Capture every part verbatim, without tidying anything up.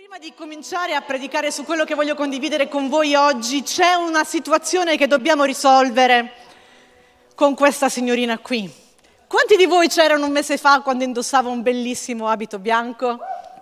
Prima di cominciare a predicare su quello che voglio condividere con voi oggi, c'è una situazione che dobbiamo risolvere con questa signorina qui. Quanti di voi c'erano un mese fa quando indossava un bellissimo abito bianco?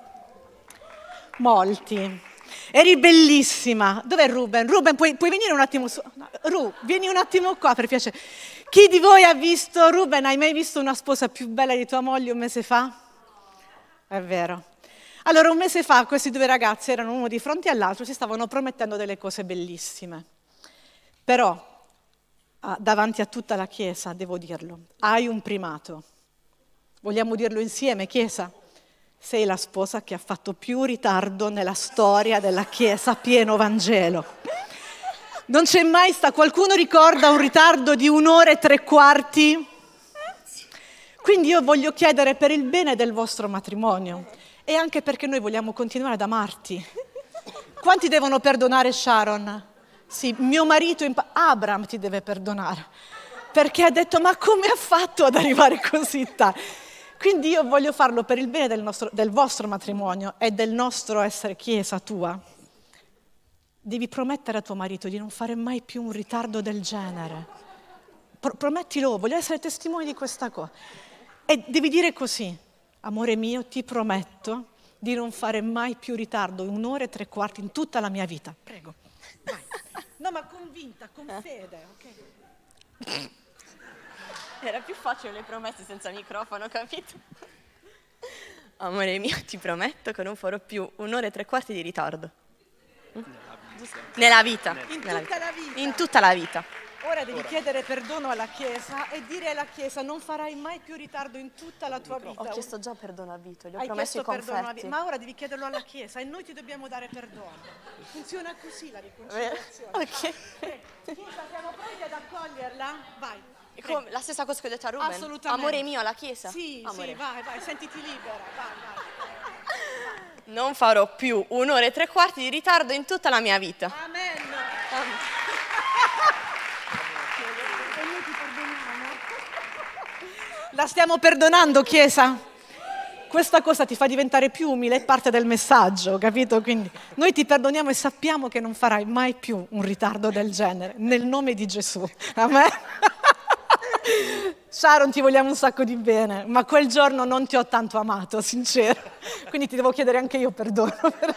Molti. Eri bellissima. Dov'è Ruben? Ruben, puoi, puoi venire un attimo su? Ru, vieni un attimo qua per piacere. Chi di voi ha visto, Ruben, hai mai visto una sposa più bella di tua moglie un mese fa? È vero. Allora, un mese fa questi due ragazzi erano uno di fronte all'altro, si stavano promettendo delle cose bellissime. Però, davanti a tutta la Chiesa, devo dirlo, hai un primato. Vogliamo dirlo insieme, Chiesa? Sei la sposa che ha fatto più ritardo nella storia della Chiesa pieno Vangelo. Non c'è mai stato, qualcuno ricorda un ritardo di un'ora e tre quarti? Quindi io voglio chiedere per il bene del vostro matrimonio e anche perché noi vogliamo continuare ad amarti. Quanti devono perdonare Sharon? Sì, mio marito, in pa- Abram ti deve perdonare, perché ha detto ma come ha fatto ad arrivare così tardi? Quindi io voglio farlo per il bene del, nostro, del vostro matrimonio e del nostro essere Chiesa tua. Devi promettere a tuo marito di non fare mai più un ritardo del genere. Pro- promettilo, voglio essere testimone di questa cosa. E devi dire così, amore mio, ti prometto di non fare mai più ritardo, un'ora e tre quarti in tutta la mia vita. Prego, vai. No, ma convinta, con fede, ok? Era più facile le promesse senza microfono, capito? Amore mio, ti prometto che non farò più un'ora e tre quarti di ritardo. Nella vita. In Nella tutta vita. la vita. In tutta la vita. Ora devi chiedere perdono alla Chiesa e dire alla Chiesa non farai mai più ritardo in tutta la tua vita. Ho chiesto già perdono a Vito, gli ho Hai promesso i chiesto perdono a confetti. Vito, ma ora devi chiederlo alla Chiesa e noi ti dobbiamo dare perdono. Funziona così la riconciliazione. Ok. Eh, Chiesa, siamo pronti ad accoglierla? Vai. Come, la stessa cosa che ho detto a Ruben? Assolutamente. Amore mio, alla Chiesa? Sì, Amore. sì, vai, vai, sentiti libera, vai, vai. Non farò più un'ora e tre quarti di ritardo in tutta la mia vita. Amen. E noi ti perdoniamo. La stiamo perdonando, Chiesa? Questa cosa ti fa diventare più umile, è parte del messaggio, capito? Quindi noi ti perdoniamo e sappiamo che non farai mai più un ritardo del genere, nel nome di Gesù. Amen. Sharon, ti vogliamo un sacco di bene, ma quel giorno non ti ho tanto amato, sincero. Quindi ti devo chiedere anche io perdono.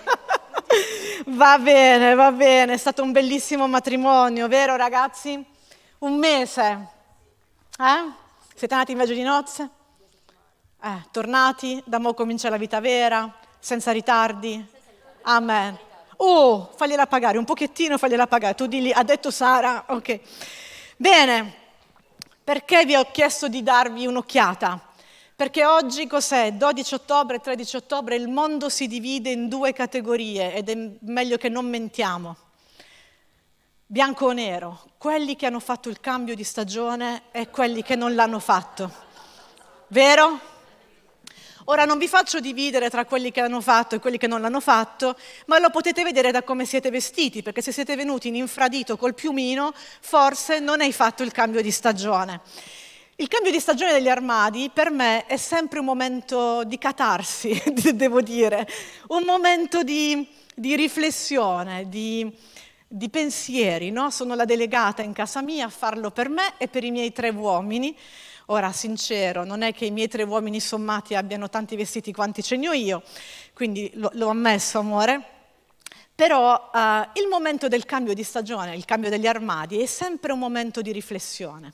Va bene, va bene, è stato un bellissimo matrimonio, vero ragazzi? Un mese. Eh? Siete nati in viaggio di nozze? Eh, tornati, da mo' comincia la vita vera, senza ritardi. Amen. Oh, fagliela pagare, un pochettino fagliela pagare. Tu digli, ha detto Sara, ok. Bene, perché vi ho chiesto di darvi un'occhiata? Perché oggi cos'è? dodici ottobre, tredici ottobre, il mondo si divide in due categorie ed è meglio che non mentiamo. Bianco o nero, quelli che hanno fatto il cambio di stagione e quelli che non l'hanno fatto. Vero? Ora non vi faccio dividere tra quelli che l'hanno fatto e quelli che non l'hanno fatto, ma lo potete vedere da come siete vestiti, perché se siete venuti in infradito col piumino, forse non hai fatto il cambio di stagione. Il cambio di stagione degli armadi per me è sempre un momento di catarsi, devo dire, un momento di, di riflessione, di, di pensieri, no? Sono la delegata in casa mia a farlo per me e per i miei tre uomini. Ora, sincero, non è che i miei tre uomini sommati abbiano tanti vestiti quanti ce ne ho io, quindi lo, l'ho ammesso, amore. Però uh, il momento del cambio di stagione, il cambio degli armadi, è sempre un momento di riflessione.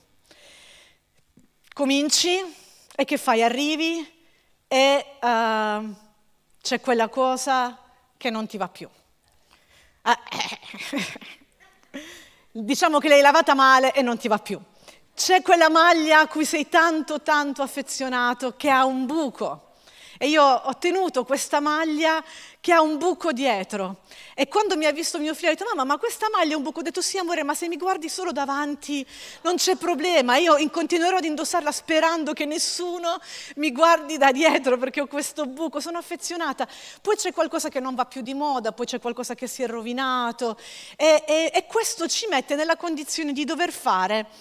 Cominci e che fai? Arrivi e uh, c'è quella cosa che non ti va più. Uh, diciamo che l'hai lavata male e non ti va più. C'è quella maglia a cui sei tanto, tanto affezionato che ha un buco. E io ho tenuto questa maglia che ha un buco dietro. E quando mi ha visto mio figlio, ha detto, mamma, ma questa maglia ha un buco? Ho detto, sì, amore, ma se mi guardi solo davanti non c'è problema. Io continuerò ad indossarla sperando che nessuno mi guardi da dietro perché ho questo buco, sono affezionata. Poi c'è qualcosa che non va più di moda, poi c'è qualcosa che si è rovinato. E, e, e questo ci mette nella condizione di dover fare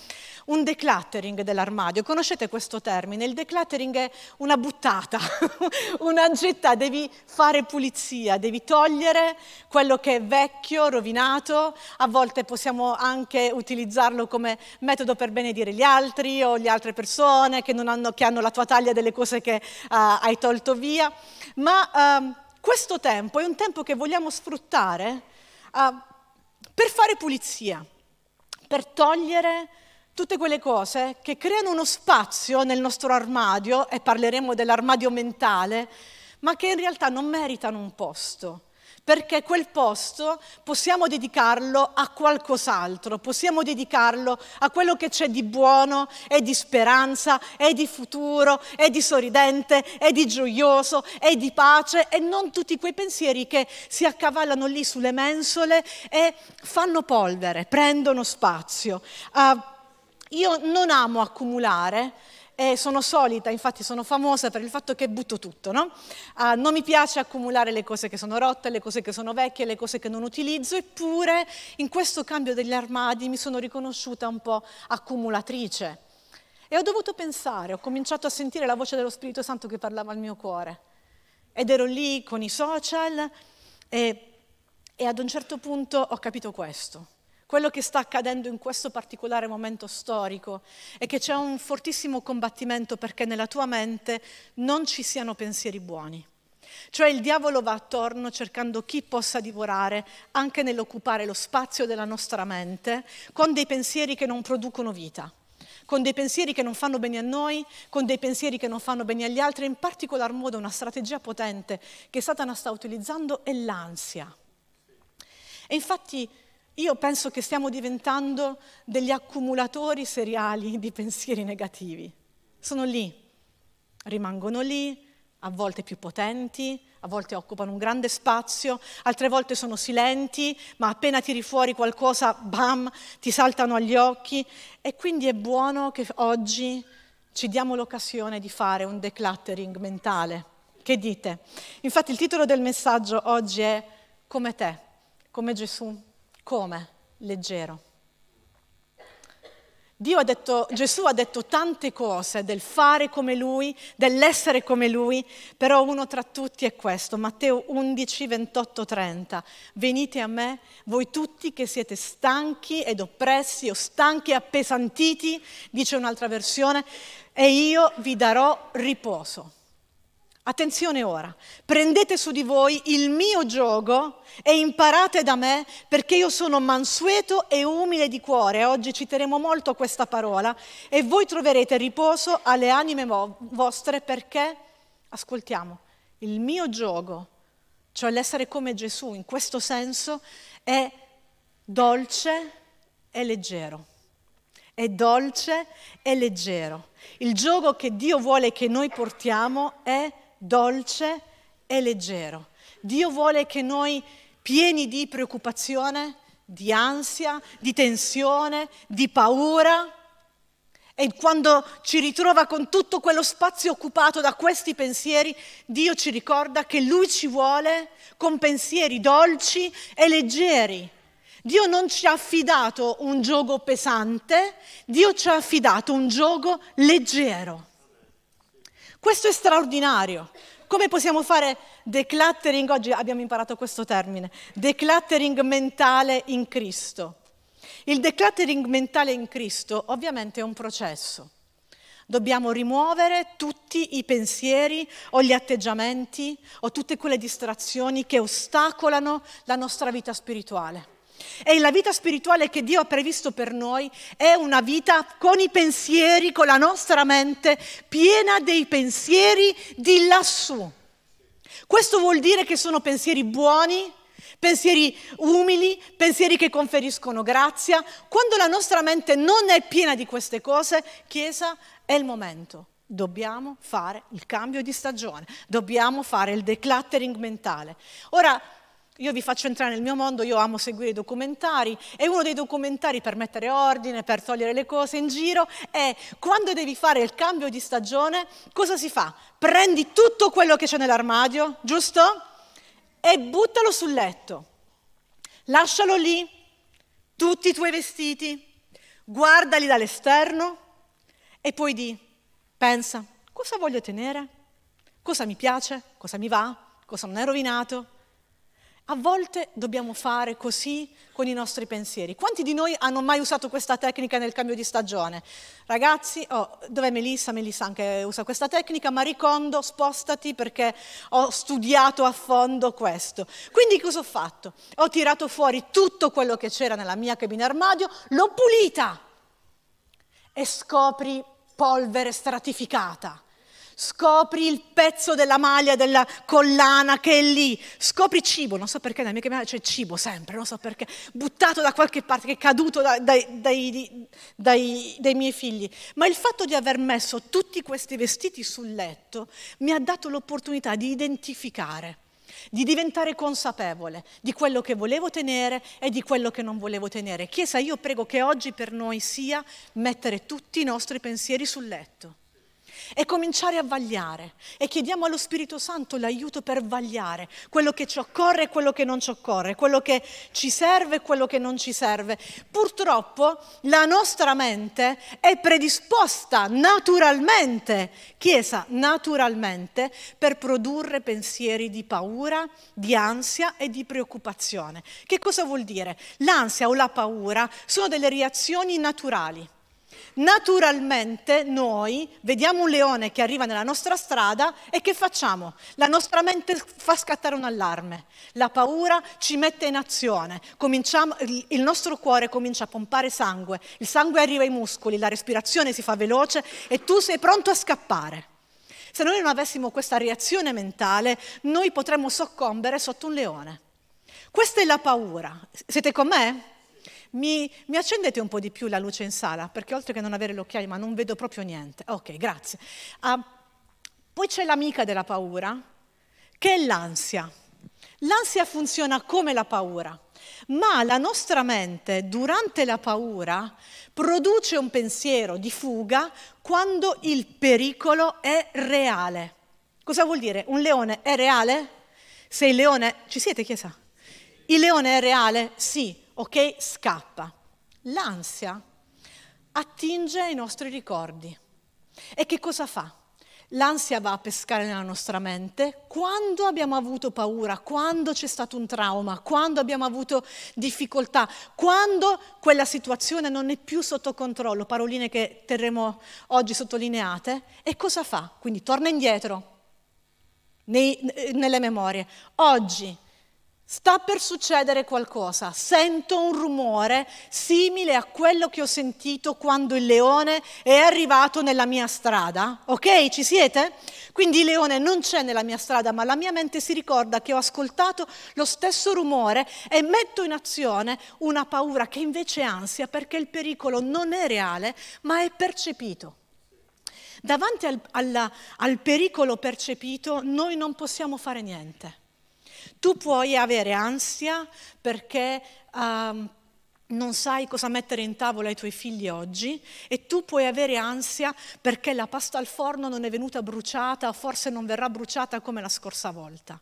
un decluttering dell'armadio. Conoscete questo termine? Il decluttering è una buttata, una getta, devi fare pulizia, devi togliere quello che è vecchio, rovinato. A volte possiamo anche utilizzarlo come metodo per benedire gli altri o le altre persone che, non hanno, che hanno la tua taglia delle cose che uh, hai tolto via. Ma uh, questo tempo è un tempo che vogliamo sfruttare uh, per fare pulizia, per togliere tutte quelle cose che creano uno spazio nel nostro armadio, e parleremo dell'armadio mentale, ma che in realtà non meritano un posto, perché quel posto possiamo dedicarlo a qualcos'altro, possiamo dedicarlo a quello che c'è di buono e di speranza e di futuro e di sorridente e di gioioso e di pace, e non tutti quei pensieri che si accavallano lì sulle mensole e fanno polvere, prendono spazio. Uh, Io non amo accumulare e sono solita, infatti sono famosa per il fatto che butto tutto, no? Uh, non mi piace accumulare le cose che sono rotte, le cose che sono vecchie, le cose che non utilizzo, eppure in questo cambio degli armadi mi sono riconosciuta un po' accumulatrice. E ho dovuto pensare, ho cominciato a sentire la voce dello Spirito Santo che parlava al mio cuore. Ed ero lì con i social e, e ad un certo punto ho capito questo. Quello che sta accadendo in questo particolare momento storico è che c'è un fortissimo combattimento perché nella tua mente non ci siano pensieri buoni. Cioè il diavolo va attorno cercando chi possa divorare anche nell'occupare lo spazio della nostra mente con dei pensieri che non producono vita, con dei pensieri che non fanno bene a noi, con dei pensieri che non fanno bene agli altri. In particolar modo una strategia potente che Satana sta utilizzando è l'ansia. E infatti io penso che stiamo diventando degli accumulatori seriali di pensieri negativi. Sono lì, rimangono lì, a volte più potenti, a volte occupano un grande spazio, altre volte sono silenti, ma appena tiri fuori qualcosa, bam, ti saltano agli occhi. E quindi è buono che oggi ci diamo l'occasione di fare un decluttering mentale. Che dite? Infatti il titolo del messaggio oggi è Come te, come Gesù. Come? Leggero. Dio ha detto, Gesù ha detto tante cose del fare come Lui, dell'essere come Lui, però uno tra tutti è questo, Matteo undici, ventotto, trenta. Venite a me, voi tutti che siete stanchi ed oppressi o stanchi e appesantiti, dice un'altra versione, e io vi darò riposo. Attenzione ora, prendete su di voi il mio giogo e imparate da me, perché io sono mansueto e umile di cuore. Oggi citeremo molto questa parola e voi troverete riposo alle anime vostre, perché, ascoltiamo, il mio giogo, cioè l'essere come Gesù in questo senso, è dolce e leggero. È dolce e leggero. Il giogo che Dio vuole che noi portiamo è dolce e leggero. Dio vuole che noi, pieni di preoccupazione, di ansia, di tensione, di paura, e quando ci ritrova con tutto quello spazio occupato da questi pensieri, Dio ci ricorda che Lui ci vuole con pensieri dolci e leggeri. Dio non ci ha affidato un giogo pesante, Dio ci ha affidato un giogo leggero. Questo è straordinario. Come possiamo fare decluttering? Oggi abbiamo imparato questo termine, decluttering mentale in Cristo. Il decluttering mentale in Cristo ovviamente è un processo. Dobbiamo rimuovere tutti i pensieri o gli atteggiamenti o tutte quelle distrazioni che ostacolano la nostra vita spirituale. E la vita spirituale che Dio ha previsto per noi è una vita con i pensieri, con la nostra mente piena dei pensieri di lassù. Questo vuol dire che sono pensieri buoni, pensieri umili, pensieri che conferiscono grazia. Quando la nostra mente non è piena di queste cose, Chiesa, è il momento. Dobbiamo fare il cambio di stagione, dobbiamo fare il decluttering mentale. Ora, io vi faccio entrare nel mio mondo, io amo seguire i documentari e uno dei documentari per mettere ordine, per togliere le cose in giro è quando devi fare il cambio di stagione, cosa si fa? Prendi tutto quello che c'è nell'armadio, giusto? E buttalo sul letto. Lascialo lì, tutti i tuoi vestiti, guardali dall'esterno e poi di, pensa, cosa voglio tenere? Cosa mi piace? Cosa mi va? Cosa non è rovinato? A volte dobbiamo fare così con i nostri pensieri. Quanti di noi hanno mai usato questa tecnica nel cambio di stagione? Ragazzi, oh, dov'è Melissa? Melissa anche usa questa tecnica. Maricondo, spostati perché ho studiato a fondo questo. Quindi cosa ho fatto? Ho tirato fuori tutto quello che c'era nella mia cabina armadio, l'ho pulita e scopri polvere stratificata. Scopri il pezzo della maglia, della collana che è lì, scopri cibo, non so perché nella mia camera c'è cibo sempre, non so perché, buttato da qualche parte, che è caduto da, dai, dai, dai, dai miei figli. Ma il fatto di aver messo tutti questi vestiti sul letto mi ha dato l'opportunità di identificare, di diventare consapevole di quello che volevo tenere e di quello che non volevo tenere. Chiesa, io prego che oggi per noi sia mettere tutti i nostri pensieri sul letto e cominciare a vagliare, e chiediamo allo Spirito Santo l'aiuto per vagliare quello che ci occorre e quello che non ci occorre, quello che ci serve e quello che non ci serve. Purtroppo la nostra mente è predisposta naturalmente, Chiesa, naturalmente, per produrre pensieri di paura, di ansia e di preoccupazione. Che cosa vuol dire? L'ansia o la paura sono delle reazioni naturali. Naturalmente noi vediamo un leone che arriva nella nostra strada e che facciamo? La nostra mente fa scattare un allarme, la paura ci mette in azione, cominciamo, il nostro cuore comincia a pompare sangue, il sangue arriva ai muscoli, la respirazione si fa veloce e tu sei pronto a scappare. Se noi non avessimo questa reazione mentale, noi potremmo soccombere sotto un leone. Questa è la paura. Siete con me? Mi, mi accendete un po' di più la luce in sala, perché oltre che non avere gli occhiali, ma non vedo proprio niente. Ok, grazie. Uh, poi c'è l'amica della paura, che è l'ansia. L'ansia funziona come la paura, ma la nostra mente, durante la paura, produce un pensiero di fuga quando il pericolo è reale. Cosa vuol dire? Un leone è reale? Se il leone... Ci siete, Chiesa? Il leone è reale? Sì. Ok, scappa. L'ansia attinge ai nostri ricordi. E che cosa fa? L'ansia va a pescare nella nostra mente quando abbiamo avuto paura, quando c'è stato un trauma, quando abbiamo avuto difficoltà, quando quella situazione non è più sotto controllo, paroline che terremo oggi sottolineate. E cosa fa? Quindi torna indietro nei, nelle memorie. Oggi sta per succedere qualcosa, sento un rumore simile a quello che ho sentito quando il leone è arrivato nella mia strada. Ok, ci siete? Quindi il leone non c'è nella mia strada, ma la mia mente si ricorda che ho ascoltato lo stesso rumore e metto in azione una paura che invece è ansia, perché il pericolo non è reale, ma è percepito. Davanti al, al, al pericolo percepito noi non possiamo fare niente. Tu puoi avere ansia perché um, non sai cosa mettere in tavola ai tuoi figli oggi, e tu puoi avere ansia perché la pasta al forno non è venuta bruciata o forse non verrà bruciata come la scorsa volta.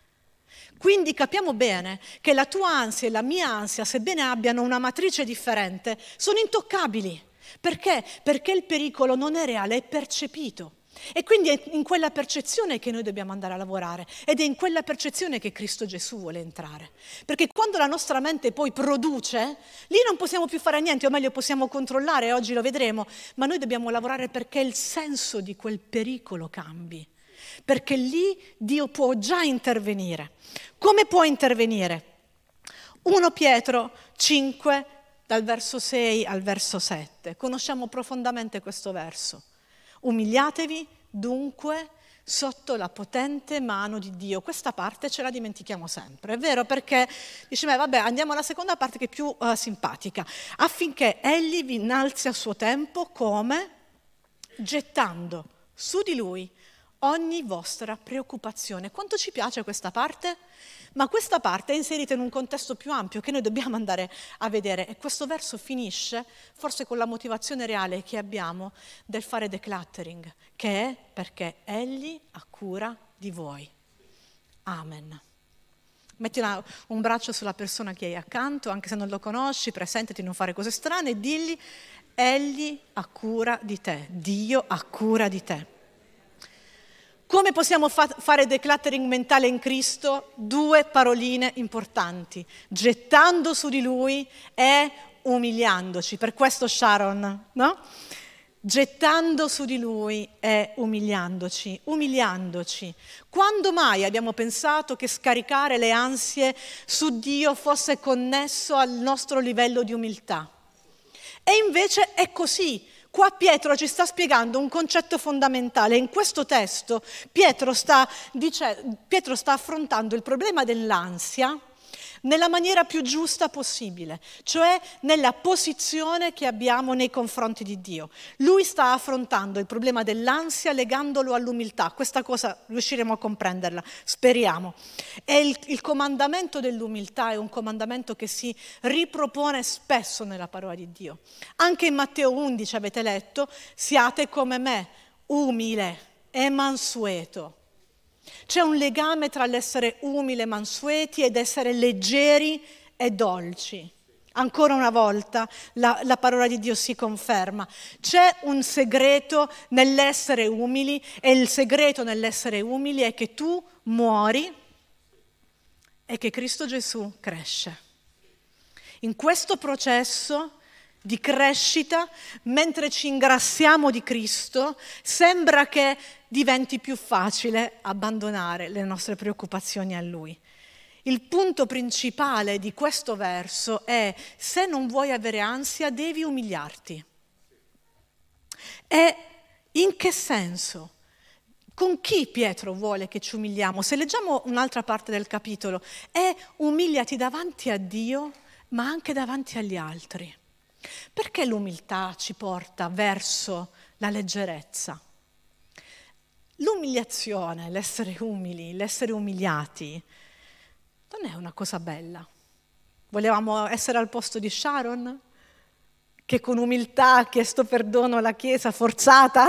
Quindi capiamo bene che la tua ansia e la mia ansia, sebbene abbiano una matrice differente, sono intoccabili. Perché? Perché il pericolo non è reale, è percepito. E quindi è in quella percezione che noi dobbiamo andare a lavorare, ed è in quella percezione che Cristo Gesù vuole entrare. Perché quando la nostra mente poi produce, lì non possiamo più fare niente, o meglio possiamo controllare, oggi lo vedremo, ma noi dobbiamo lavorare perché il senso di quel pericolo cambi. Perché lì Dio può già intervenire. Come può intervenire? primo Pietro cinque, dal verso sei al verso sette. Conosciamo profondamente questo verso. Umiliatevi dunque sotto la potente mano di Dio. Questa parte ce la dimentichiamo sempre, è vero? Perché dice, beh, vabbè, andiamo alla seconda parte che è più uh, simpatica. Affinché Egli vi innalzi a suo tempo, come? Gettando su di Lui ogni vostra preoccupazione. Quanto ci piace questa parte? Ma questa parte è inserita in un contesto più ampio che noi dobbiamo andare a vedere, e questo verso finisce forse con la motivazione reale che abbiamo del fare decluttering, che è perché Egli ha cura di voi. Amen. Metti una, un braccio sulla persona che hai accanto, anche se non lo conosci, presentati, non fare cose strane e digli: egli ha cura di te, Dio ha cura di te. Come possiamo fa- fare decluttering mentale in Cristo? Due paroline importanti: gettando su di Lui e umiliandoci. Per questo Sharon, no? Gettando su di Lui e umiliandoci, umiliandoci. Quando mai abbiamo pensato che scaricare le ansie su Dio fosse connesso al nostro livello di umiltà? E invece è così. Qua Pietro ci sta spiegando un concetto fondamentale. In questo testo Pietro sta, dice, Pietro sta affrontando il problema dell'ansia nella maniera più giusta possibile, cioè nella posizione che abbiamo nei confronti di Dio. Lui sta affrontando il problema dell'ansia legandolo all'umiltà. Questa cosa riusciremo a comprenderla, speriamo. E il, il comandamento dell'umiltà è un comandamento che si ripropone spesso nella parola di Dio. Anche in Matteo undici avete letto: siate come me, umile e mansueto. C'è un legame tra l'essere umile e mansueti ed essere leggeri e dolci. Ancora una volta la, la parola di Dio si conferma. C'è un segreto nell'essere umili, e il segreto nell'essere umili è che tu muori e che Cristo Gesù cresce. In questo processo di crescita, mentre ci ingrassiamo di Cristo, sembra che diventi più facile abbandonare le nostre preoccupazioni a Lui. Il punto principale di questo verso è: se non vuoi avere ansia, devi umiliarti. E in che senso? Con chi Pietro vuole che ci umiliamo? Se leggiamo un'altra parte del capitolo, è: umiliati davanti a Dio, ma anche davanti agli altri. Perché l'umiltà ci porta verso la leggerezza? L'umiliazione, l'essere umili, l'essere umiliati, non è una cosa bella. Volevamo essere al posto di Sharon, che con umiltà ha chiesto perdono alla Chiesa forzata?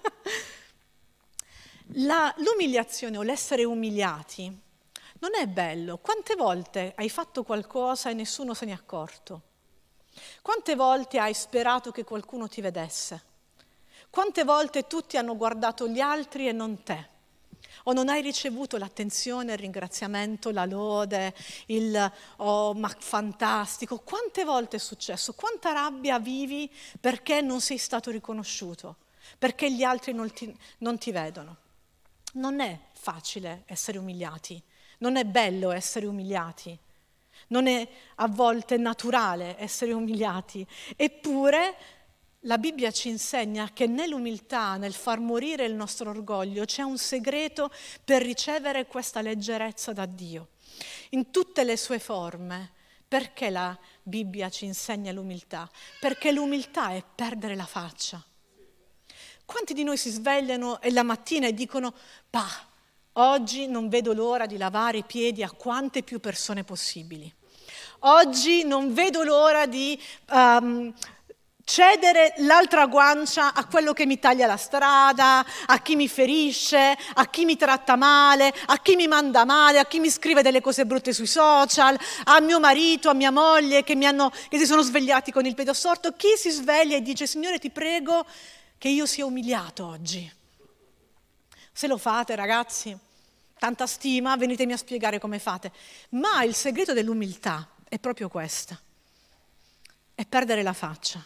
La, l'umiliazione o l'essere umiliati non è bello. Quante volte hai fatto qualcosa e nessuno se ne è accorto? Quante volte hai sperato che qualcuno ti vedesse? Quante volte tutti hanno guardato gli altri e non te? O non hai ricevuto l'attenzione, il ringraziamento, la lode, il oh ma fantastico? Quante volte è successo? Quanta rabbia vivi perché non sei stato riconosciuto? Perché gli altri non ti, non ti vedono? Non è facile essere umiliati, non è bello essere umiliati. Non è a volte naturale essere umiliati, eppure la Bibbia ci insegna che nell'umiltà, nel far morire il nostro orgoglio, c'è un segreto per ricevere questa leggerezza da Dio, in tutte le sue forme. Perché la Bibbia ci insegna l'umiltà? Perché l'umiltà è perdere la faccia. Quanti di noi si svegliano e la mattina e dicono: «Bah, oggi non vedo l'ora di lavare i piedi a quante più persone possibili. Oggi non vedo l'ora di um, cedere l'altra guancia a quello che mi taglia la strada, a chi mi ferisce, a chi mi tratta male, a chi mi manda male, a chi mi scrive delle cose brutte sui social, a mio marito, a mia moglie che, mi hanno, che si sono svegliati con il piede storto». Chi si sveglia e dice: «Signore, ti prego che io sia umiliato oggi». Se lo fate, ragazzi, tanta stima, venitemi a spiegare come fate. Ma il segreto dell'umiltà è proprio questo: è perdere la faccia,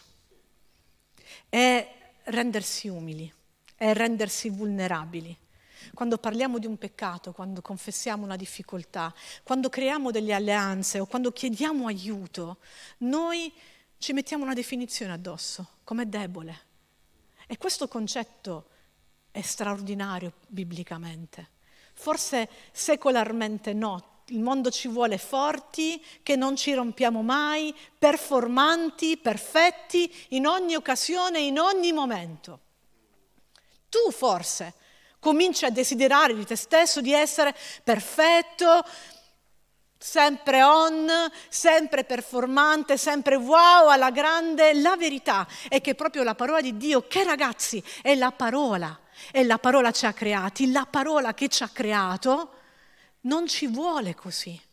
è rendersi umili, è rendersi vulnerabili. Quando parliamo di un peccato, quando confessiamo una difficoltà, quando creiamo delle alleanze o quando chiediamo aiuto, noi ci mettiamo una definizione addosso, come debole. E questo concetto è straordinario biblicamente. Forse secolarmente no. Il mondo ci vuole forti, che non ci rompiamo mai, performanti, perfetti, in ogni occasione, in ogni momento. Tu forse cominci a desiderare di te stesso di essere perfetto, sempre on, sempre performante, sempre wow, alla grande. La verità è che proprio la parola di Dio, che ragazzi, è la parola, e la parola ci ha creati, la parola che ci ha creato non ci vuole così.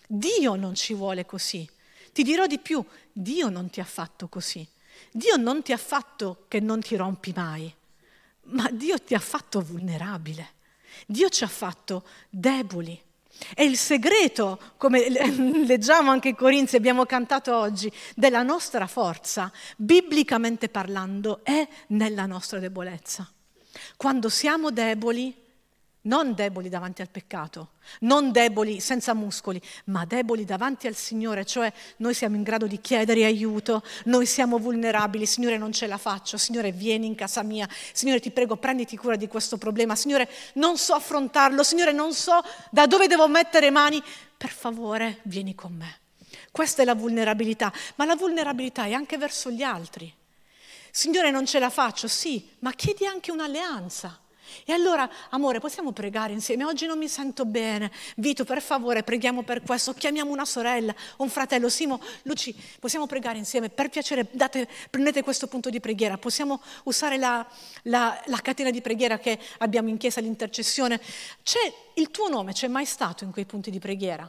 Dio non ci vuole così. Ti dirò di più, Dio non ti ha fatto così. Dio non ti ha fatto che non ti rompi mai, ma Dio ti ha fatto vulnerabile. Dio ci ha fatto deboli. E il segreto, come leggiamo anche in Corinzi, abbiamo cantato oggi, della nostra forza, biblicamente parlando, è nella nostra debolezza. Quando siamo deboli, non deboli davanti al peccato, non deboli senza muscoli, ma deboli davanti al Signore, cioè noi siamo in grado di chiedere aiuto, noi siamo vulnerabili, Signore non ce la faccio, Signore vieni in casa mia, Signore ti prego prenditi cura di questo problema, Signore non so affrontarlo, Signore non so da dove devo mettere mani, per favore vieni con me. Questa è la vulnerabilità, ma la vulnerabilità è anche verso gli altri. Signore non ce la faccio, sì, ma chiedi anche un'alleanza. E allora, amore, possiamo pregare insieme? Oggi non mi sento bene. Vito, per favore, preghiamo per questo. Chiamiamo una sorella, un fratello. Simo, Luci, possiamo pregare insieme? Per piacere, date, prendete questo punto di preghiera. Possiamo usare la, la, la catena di preghiera che abbiamo in chiesa, l'intercessione. C'è il tuo nome, c'è mai stato in quei punti di preghiera?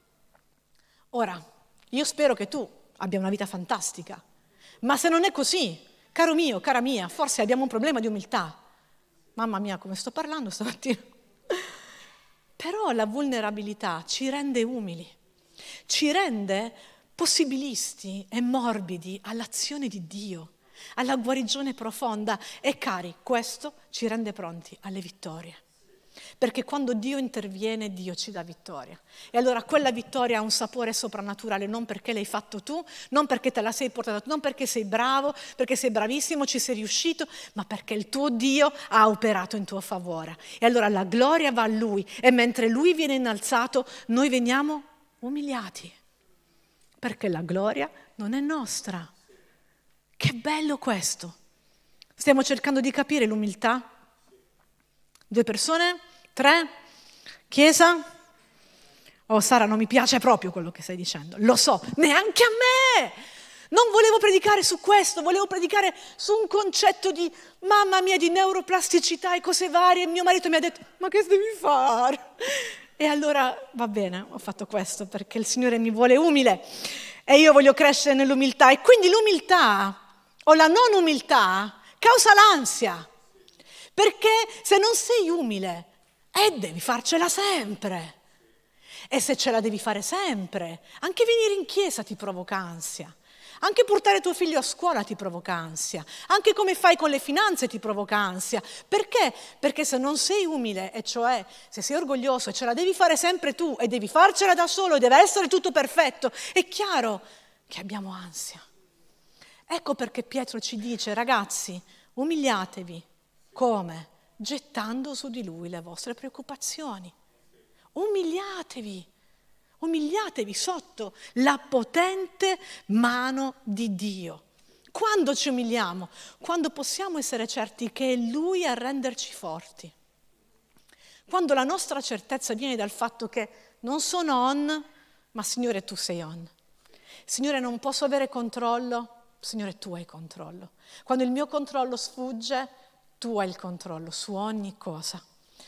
Ora, io spero che tu abbia una vita fantastica. Ma se non è così, caro mio, cara mia, forse abbiamo un problema di umiltà. Mamma mia, come sto parlando stamattina. Però la vulnerabilità ci rende umili, ci rende possibilisti e morbidi all'azione di Dio, alla guarigione profonda. E cari, questo ci rende pronti alle vittorie. Perché quando Dio interviene, Dio ci dà vittoria. E allora quella vittoria ha un sapore soprannaturale, non perché l'hai fatto tu, non perché te la sei portata tu, non perché sei bravo, perché sei bravissimo, ci sei riuscito, ma perché il tuo Dio ha operato in tuo favore. E allora la gloria va a Lui, e mentre Lui viene innalzato, noi veniamo umiliati. Perché la gloria non è nostra. Che bello questo! Stiamo cercando di capire l'umiltà? Due persone? Tre? Chiesa? Oh Sara, non mi piace proprio quello che stai dicendo. Lo so, neanche a me! Non volevo predicare su questo, volevo predicare su un concetto di, mamma mia, di neuroplasticità e cose varie. Mio marito mi ha detto, ma che devi fare? E allora, va bene, ho fatto questo perché il Signore mi vuole umile e io voglio crescere nell'umiltà. E quindi l'umiltà o la non umiltà causa l'ansia. Perché se non sei umile, eh, devi farcela sempre. E se ce la devi fare sempre, anche venire in chiesa ti provoca ansia. Anche portare tuo figlio a scuola ti provoca ansia. Anche come fai con le finanze ti provoca ansia. Perché? Perché se non sei umile, e cioè se sei orgoglioso e ce la devi fare sempre tu e devi farcela da solo e deve essere tutto perfetto, è chiaro che abbiamo ansia. Ecco perché Pietro ci dice, ragazzi, umiliatevi. Come? Gettando su di lui le vostre preoccupazioni. Umiliatevi, umiliatevi sotto la potente mano di Dio. Quando ci umiliamo? Quando possiamo essere certi che è Lui a renderci forti. Quando la nostra certezza viene dal fatto che non sono on, ma Signore tu sei on. Signore non posso avere controllo, Signore tu hai controllo. Quando il mio controllo sfugge, tu hai il controllo su ogni cosa.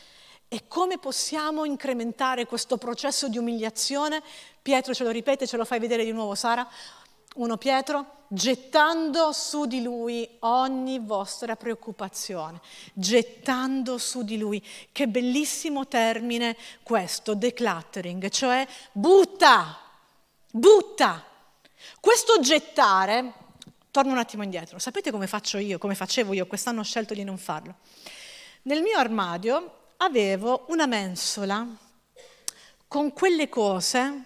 E come possiamo incrementare questo processo di umiliazione? Pietro ce lo ripete, ce lo fai vedere di nuovo Sara. Uno Pietro, gettando su di lui ogni vostra preoccupazione. Gettando su di lui. Che bellissimo termine questo, decluttering, cioè butta, butta. Questo gettare... Torno un attimo indietro. Sapete come faccio io, come facevo io? Quest'anno ho scelto di non farlo. Nel mio armadio avevo una mensola con quelle cose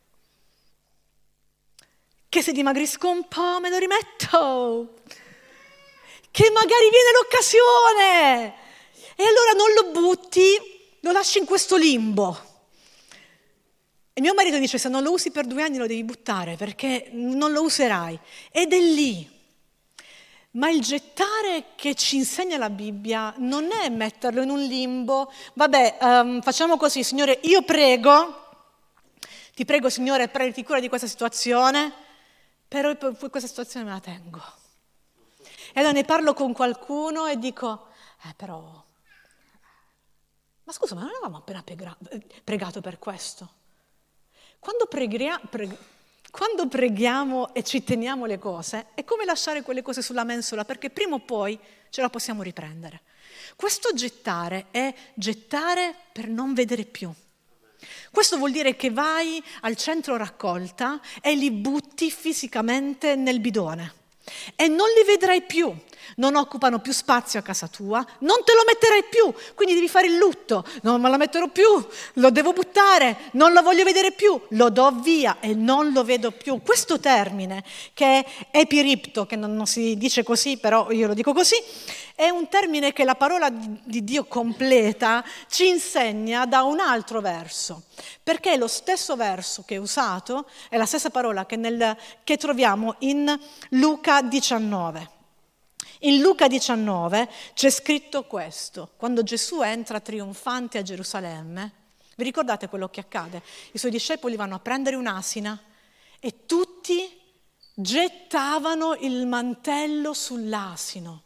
che se dimagrisco un po' me lo rimetto, che magari viene l'occasione e allora non lo butti, lo lasci in questo limbo. E mio marito dice, se non lo usi per due anni lo devi buttare perché non lo userai. Ed è lì. Ma il gettare che ci insegna la Bibbia non è metterlo in un limbo. Vabbè, um, facciamo così, Signore, io prego, ti prego Signore, prenditi cura di questa situazione, però poi questa situazione me la tengo. E allora ne parlo con qualcuno e dico, eh però, ma scusa, ma non avevamo appena pregato per questo? Quando, pregria, pre, quando preghiamo e ci teniamo le cose, è come lasciare quelle cose sulla mensola, perché prima o poi ce la possiamo riprendere. Questo gettare è gettare per non vedere più. Questo vuol dire che vai al centro raccolta e li butti fisicamente nel bidone e non li vedrai più, non occupano più spazio a casa tua, non te lo metterai più, quindi devi fare il lutto, non me lo metterò più, lo devo buttare, non lo voglio vedere più, lo do via e non lo vedo più. Questo termine, che è epiripto, che non, non si dice così, però io lo dico così, è un termine che la parola di Dio completa ci insegna da un altro verso, perché è lo stesso verso che è usato, è la stessa parola che, nel, che troviamo in Luca diciannove. In Luca diciannove c'è scritto questo: quando Gesù entra trionfante a Gerusalemme, vi ricordate quello che accade? I suoi discepoli vanno a prendere un'asina e tutti gettavano il mantello sull'asino.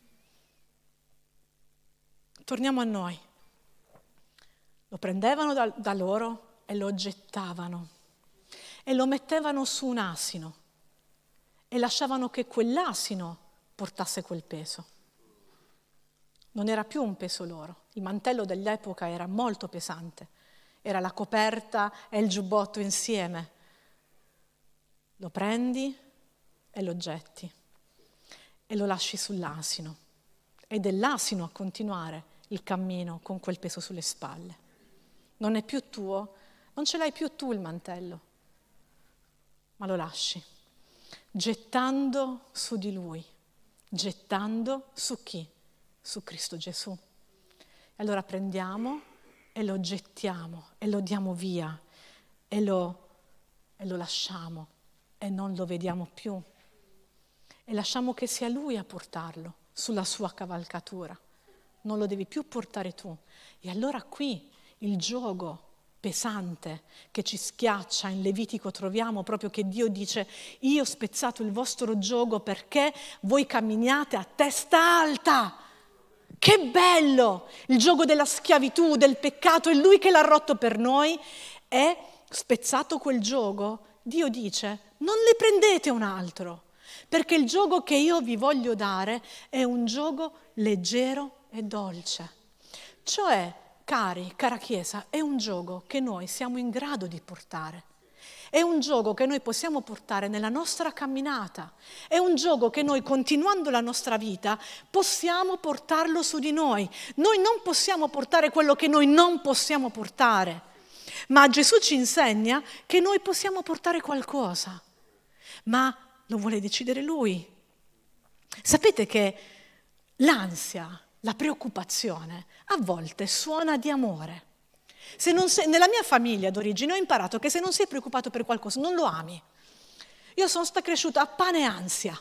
Torniamo a noi. Lo prendevano da, da loro e lo gettavano e lo mettevano su un asino e lasciavano che quell'asino portasse quel peso. Non era più un peso loro. Il mantello dell'epoca era molto pesante. Era la coperta e il giubbotto insieme. Lo prendi e lo getti e lo lasci sull'asino. Ed è l'asino a continuare il cammino con quel peso sulle spalle. Non è più tuo, non ce l'hai più tu il mantello, ma lo lasci, gettando su di lui, gettando su chi? Su Cristo Gesù. E allora prendiamo e lo gettiamo e lo diamo via e lo, e lo lasciamo e non lo vediamo più. E lasciamo che sia lui a portarlo sulla sua cavalcatura. Non lo devi più portare tu. E allora qui il giogo pesante che ci schiaccia, in Levitico troviamo proprio che Dio dice: io ho spezzato il vostro giogo perché voi camminiate a testa alta. Che bello! Il giogo della schiavitù, del peccato, è lui che l'ha rotto per noi. E spezzato quel giogo, Dio dice: non ne prendete un altro, perché il giogo che io vi voglio dare è un giogo leggero e dolce. Cioè, cari, cara Chiesa, è un giogo che noi siamo in grado di portare. È un giogo che noi possiamo portare nella nostra camminata. È un giogo che noi, continuando la nostra vita, possiamo portarlo su di noi. Noi non possiamo portare quello che noi non possiamo portare, ma Gesù ci insegna che noi possiamo portare qualcosa, ma lo vuole decidere Lui. Sapete che l'ansia, la preoccupazione, a volte suona di amore. Se non sei, nella mia famiglia d'origine ho imparato che se non sei preoccupato per qualcosa non lo ami. Io sono stata cresciuta a pane e ansia.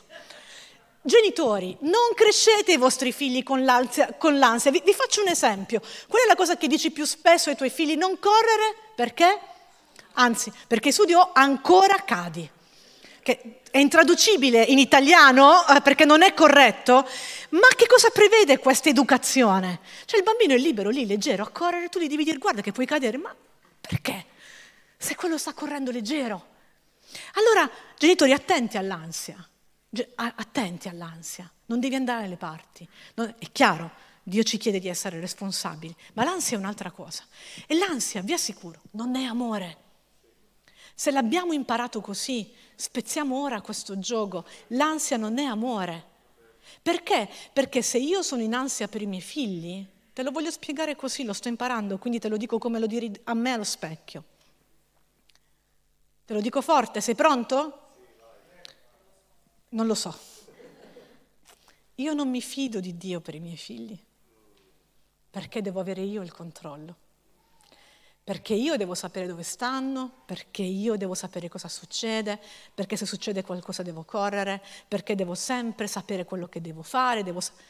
Genitori, non crescete i vostri figli con l'ansia. Con l'ansia. Vi, vi faccio un esempio. Qual è la cosa che dici più spesso ai tuoi figli? Non correre, perché? Anzi, perché su di oh ancora cadi. Che è intraducibile in italiano eh, perché non è corretto, ma che cosa prevede questa educazione? Cioè il bambino è libero lì, leggero, a correre, tu gli devi dire guarda che puoi cadere, ma perché? Se quello sta correndo leggero. Allora, genitori, attenti all'ansia, attenti all'ansia, non devi andare alle parti. Non, è chiaro, Dio ci chiede di essere responsabili, ma l'ansia è un'altra cosa. E l'ansia, vi assicuro, non è amore. Se l'abbiamo imparato così, spezziamo ora questo gioco. L'ansia non è amore. Perché? Perché se io sono in ansia per i miei figli, te lo voglio spiegare così, lo sto imparando, quindi te lo dico come lo direi a me allo specchio. Te lo dico forte, sei pronto? Non lo so. Io non mi fido di Dio per i miei figli, perché devo avere io il controllo. Perché io devo sapere dove stanno, perché io devo sapere cosa succede, perché se succede qualcosa devo correre, perché devo sempre sapere quello che devo fare. Devo sa-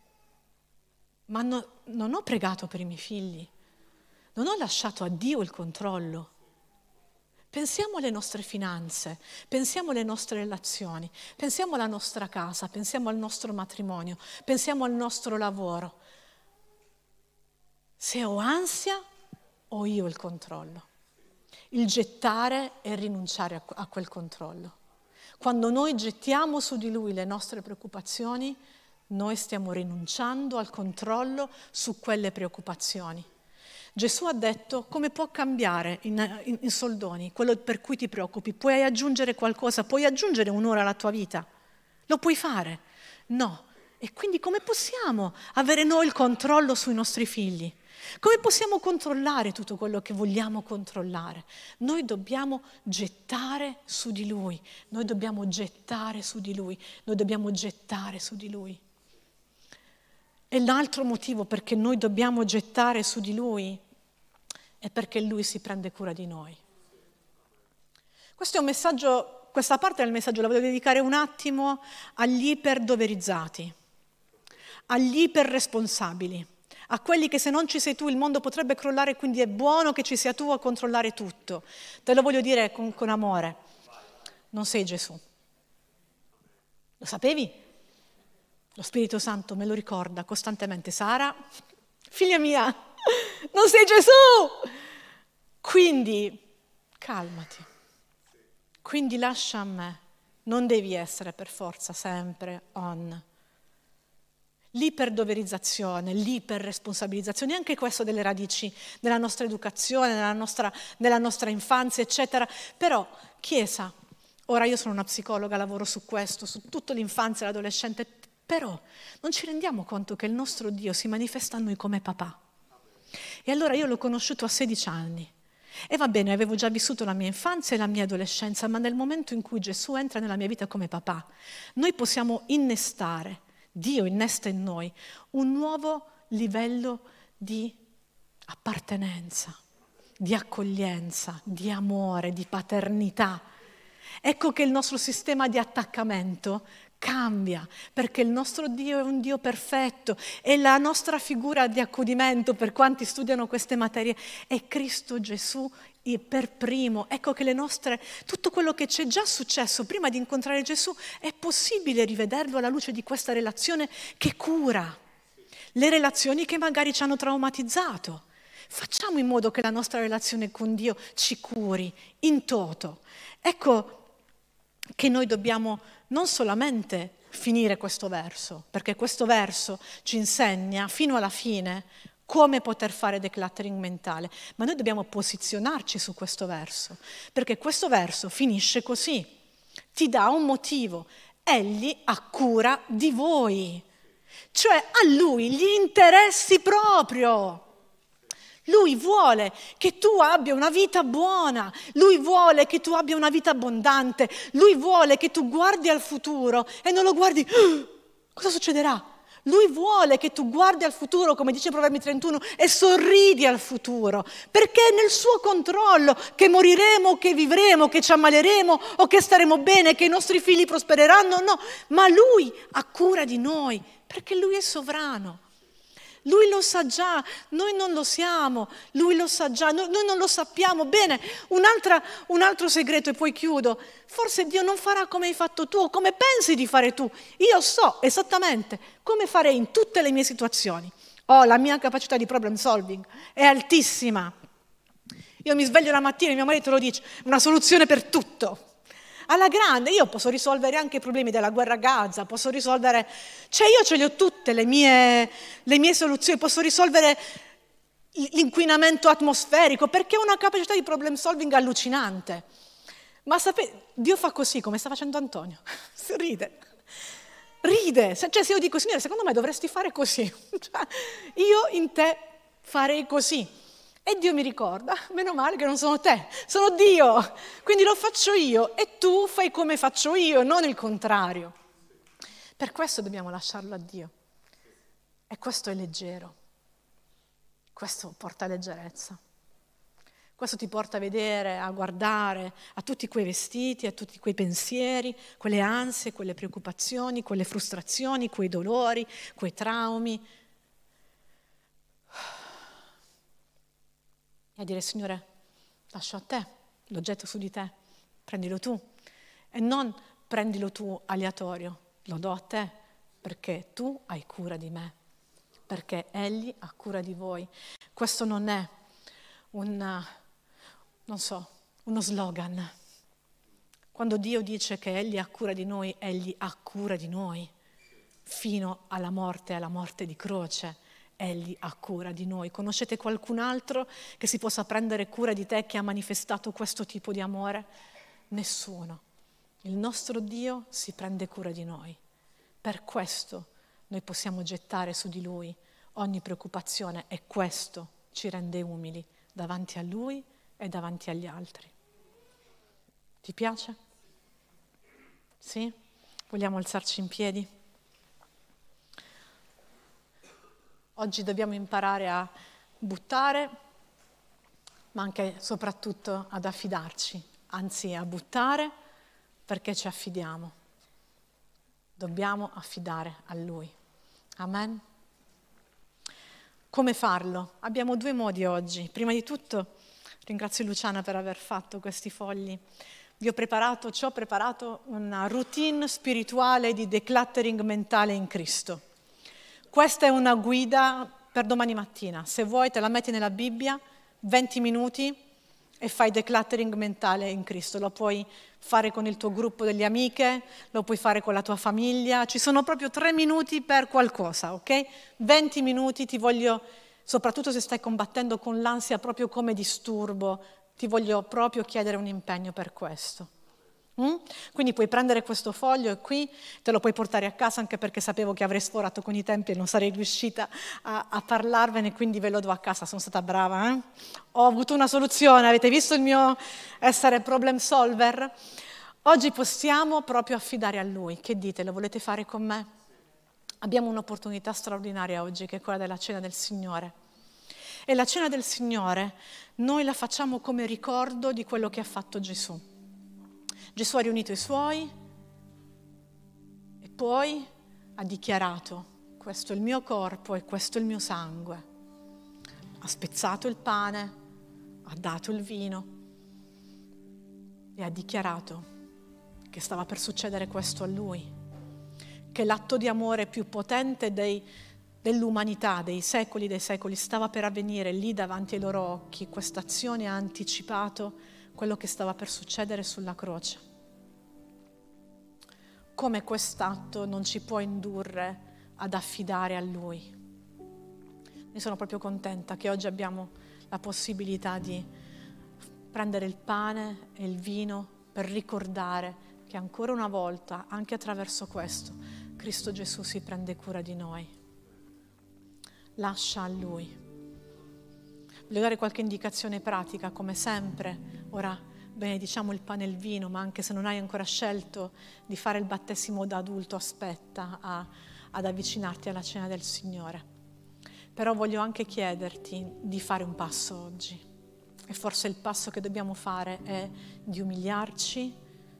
Ma no, non ho pregato per i miei figli, non ho lasciato a Dio il controllo. Pensiamo alle nostre finanze, pensiamo alle nostre relazioni, pensiamo alla nostra casa, pensiamo al nostro matrimonio, pensiamo al nostro lavoro. Se ho ansia, ho io il controllo. il gettare e rinunciare a, a quel controllo. Quando noi gettiamo su di Lui le nostre preoccupazioni, noi stiamo rinunciando al controllo su quelle preoccupazioni. Gesù ha detto: come può cambiare in, in, in soldoni quello per cui ti preoccupi? Puoi aggiungere qualcosa, puoi aggiungere un'ora alla tua vita? Lo puoi fare? No. E quindi come possiamo avere noi il controllo sui nostri figli? Come possiamo controllare tutto quello che vogliamo controllare? Noi dobbiamo gettare su di Lui, noi dobbiamo gettare su di Lui, noi dobbiamo gettare su di Lui. E l'altro motivo perché noi dobbiamo gettare su di Lui è perché Lui si prende cura di noi. Questo è un messaggio, questa parte del messaggio la voglio dedicare un attimo agli iperdoverizzati, agli iperresponsabili, a quelli che se non ci sei tu il mondo potrebbe crollare, quindi è buono che ci sia tu a controllare tutto. Te lo voglio dire con, con amore, non sei Gesù. Lo sapevi? Lo Spirito Santo me lo ricorda costantemente. Sara, figlia mia, non sei Gesù! Quindi calmati, quindi lascia a me, non devi essere per forza sempre on. L'iperdoverizzazione, l'iperresponsabilizzazione, anche questo delle radici nella nostra educazione, nella nostra, nella nostra infanzia, eccetera. Però, Chiesa, ora io sono una psicologa, lavoro su questo, su tutta l'infanzia e l'adolescente, però non ci rendiamo conto che il nostro Dio si manifesta a noi come papà. E allora io l'ho conosciuto a sedici anni. E va bene, avevo già vissuto la mia infanzia e la mia adolescenza, ma nel momento in cui Gesù entra nella mia vita come papà, noi possiamo innestare, Dio innesta in noi, un nuovo livello di appartenenza, di accoglienza, di amore, di paternità. Ecco che il nostro sistema di attaccamento cambia, perché il nostro Dio è un Dio perfetto e la nostra figura di accudimento, per quanti studiano queste materie, è Cristo Gesù per primo. Ecco che le nostre, tutto quello che c'è già successo prima di incontrare Gesù è possibile rivederlo alla luce di questa relazione che cura le relazioni che magari ci hanno traumatizzato. Facciamo in modo che la nostra relazione con Dio ci curi in toto. Ecco che noi dobbiamo non solamente finire questo verso, perché questo verso ci insegna fino alla fine come poter fare decluttering mentale, ma noi dobbiamo posizionarci su questo verso, perché questo verso finisce così, ti dà un motivo, egli ha cura di voi, cioè a lui gli interessi proprio. Lui vuole che tu abbia una vita buona, Lui vuole che tu abbia una vita abbondante, Lui vuole che tu guardi al futuro e non lo guardi, oh, cosa succederà? Lui vuole che tu guardi al futuro, come dice Proverbi trentuno, e sorridi al futuro, perché è nel suo controllo che moriremo, che vivremo, che ci ammaleremo o che staremo bene, che i nostri figli prospereranno, no, ma Lui ha cura di noi, perché Lui è sovrano. Lui lo sa già, noi non lo siamo, Lui lo sa già, noi, noi non lo sappiamo. Bene, un'altra, un altro segreto e poi chiudo. Forse Dio non farà come hai fatto tu o come pensi di fare tu. Io so esattamente come farei in tutte le mie situazioni. Oh, la mia capacità di problem solving è altissima. Io mi sveglio la mattina e mio marito lo dice, una soluzione per tutto. Alla grande, io posso risolvere anche i problemi della guerra a Gaza, posso risolvere, cioè io ce le ho tutte le mie, le mie soluzioni, posso risolvere l'inquinamento atmosferico, perché ho una capacità di problem solving allucinante. Ma sapete, Dio fa così, come sta facendo Antonio, ride, ride, cioè se io dico, Signore, secondo me dovresti fare così, cioè, io in te farei così. E Dio mi ricorda, meno male che non sono te, sono Dio, quindi lo faccio io e tu fai come faccio io, non il contrario. Per questo dobbiamo lasciarlo a Dio. E questo è leggero, questo porta leggerezza. Questo ti porta a vedere, a guardare a tutti quei vestiti, a tutti quei pensieri, quelle ansie, quelle preoccupazioni, quelle frustrazioni, quei dolori, quei traumi. E a dire, Signore, lascio a te, lo getto su di te, prendilo tu. E non prendilo tu aleatorio, lo do a te perché tu hai cura di me, perché Egli ha cura di voi. Questo non è un, non so, uno slogan. Quando Dio dice che Egli ha cura di noi, Egli ha cura di noi. Fino alla morte, alla morte di croce, Egli ha cura di noi. Conoscete qualcun altro che si possa prendere cura di te, che ha manifestato questo tipo di amore? Nessuno. Il nostro Dio si prende cura di noi. Per questo noi possiamo gettare su di Lui ogni preoccupazione e questo ci rende umili davanti a Lui e davanti agli altri. Ti piace? Sì? Vogliamo alzarci in piedi? Oggi dobbiamo imparare a buttare, ma anche e soprattutto ad affidarci, anzi a buttare perché ci affidiamo. Dobbiamo affidare a Lui. Amen? Come farlo? Abbiamo due modi oggi. Prima di tutto ringrazio Luciana per aver fatto questi fogli. Vi ho preparato, ci ho preparato una routine spirituale di decluttering mentale in Cristo. Questa è una guida per domani mattina. Se vuoi te la metti nella Bibbia, venti minuti e fai decluttering mentale in Cristo. Lo puoi fare con il tuo gruppo delle amiche, lo puoi fare con la tua famiglia. Ci sono proprio tre minuti per qualcosa, ok? venti minuti ti voglio, soprattutto se stai combattendo con l'ansia proprio come disturbo, ti voglio proprio chiedere un impegno per questo. Mm? Quindi puoi prendere questo foglio e qui te lo puoi portare a casa, anche perché sapevo che avrei sforato con i tempi e non sarei riuscita a, a parlarvene, quindi ve lo do a casa. Sono stata brava, eh? Ho avuto una soluzione, avete visto il mio essere problem solver? Oggi possiamo proprio affidare a Lui. Che dite, lo volete fare con me? Abbiamo un'opportunità straordinaria oggi, che è quella della cena del Signore. E la cena del Signore noi la facciamo come ricordo di quello che ha fatto Gesù. Gesù ha riunito i Suoi e poi ha dichiarato: questo è il mio corpo e questo è il mio sangue. Ha spezzato il pane, ha dato il vino e ha dichiarato che stava per succedere questo a Lui, che l'atto di amore più potente dei, dell'umanità, dei secoli dei secoli, stava per avvenire lì davanti ai loro occhi. Questa azione ha anticipato quello che stava per succedere sulla croce. Come quest'atto non ci può indurre ad affidare a Lui. Ne sono proprio contenta che oggi abbiamo la possibilità di prendere il pane e il vino per ricordare che ancora una volta, anche attraverso questo, Cristo Gesù si prende cura di noi. Lascia a Lui. Voglio dare qualche indicazione pratica, come sempre. Ora benediciamo il pane e il vino, ma anche se non hai ancora scelto di fare il battesimo da adulto, aspetta a, ad avvicinarti alla cena del Signore. Però voglio anche chiederti di fare un passo oggi. E forse il passo che dobbiamo fare è di umiliarci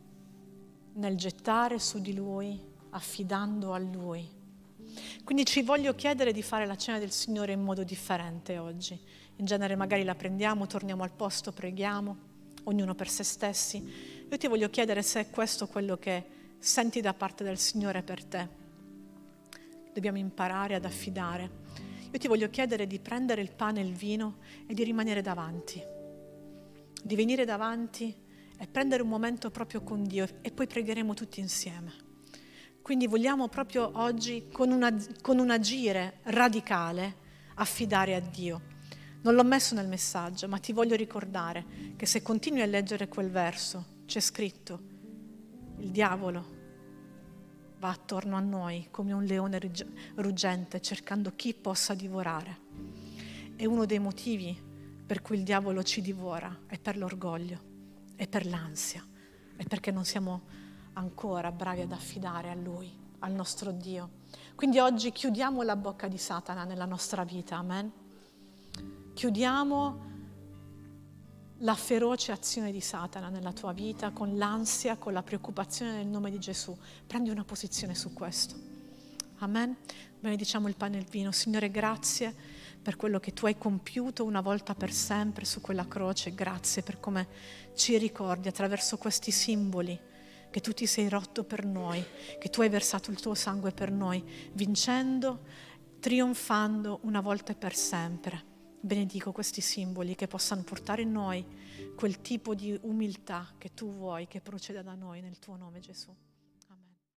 nel gettare su di Lui, affidando a Lui. Quindi ci voglio chiedere di fare la cena del Signore in modo differente oggi. In genere magari la prendiamo, torniamo al posto, preghiamo, ognuno per se stessi. Io ti voglio chiedere se è questo quello che senti da parte del Signore per te. Dobbiamo imparare ad affidare. Io ti voglio chiedere di prendere il pane e il vino e di rimanere davanti. Di venire davanti e prendere un momento proprio con Dio e poi pregheremo tutti insieme. Quindi vogliamo proprio oggi, con, una, con un agire radicale, affidare a Dio. Non l'ho messo nel messaggio, ma ti voglio ricordare che se continui a leggere quel verso, c'è scritto: il diavolo va attorno a noi come un leone ruggente, cercando chi possa divorare. E uno dei motivi per cui il diavolo ci divora è per l'orgoglio, è per l'ansia, è perché non siamo ancora bravi ad affidare a Lui, al nostro Dio. Quindi oggi chiudiamo la bocca di Satana nella nostra vita, amen? Chiudiamo la feroce azione di Satana nella tua vita con l'ansia, con la preoccupazione nel nome di Gesù. Prendi una posizione su questo. Amen? Benediciamo il pane e il vino. Signore, grazie per quello che Tu hai compiuto una volta per sempre su quella croce. Grazie per come ci ricordi attraverso questi simboli che Tu ti sei rotto per noi, che Tu hai versato il Tuo sangue per noi, vincendo, trionfando una volta e per sempre. benedico questi simboli che possano portare in noi quel tipo di umiltà che tu vuoi che proceda da noi nel tuo nome, Gesù.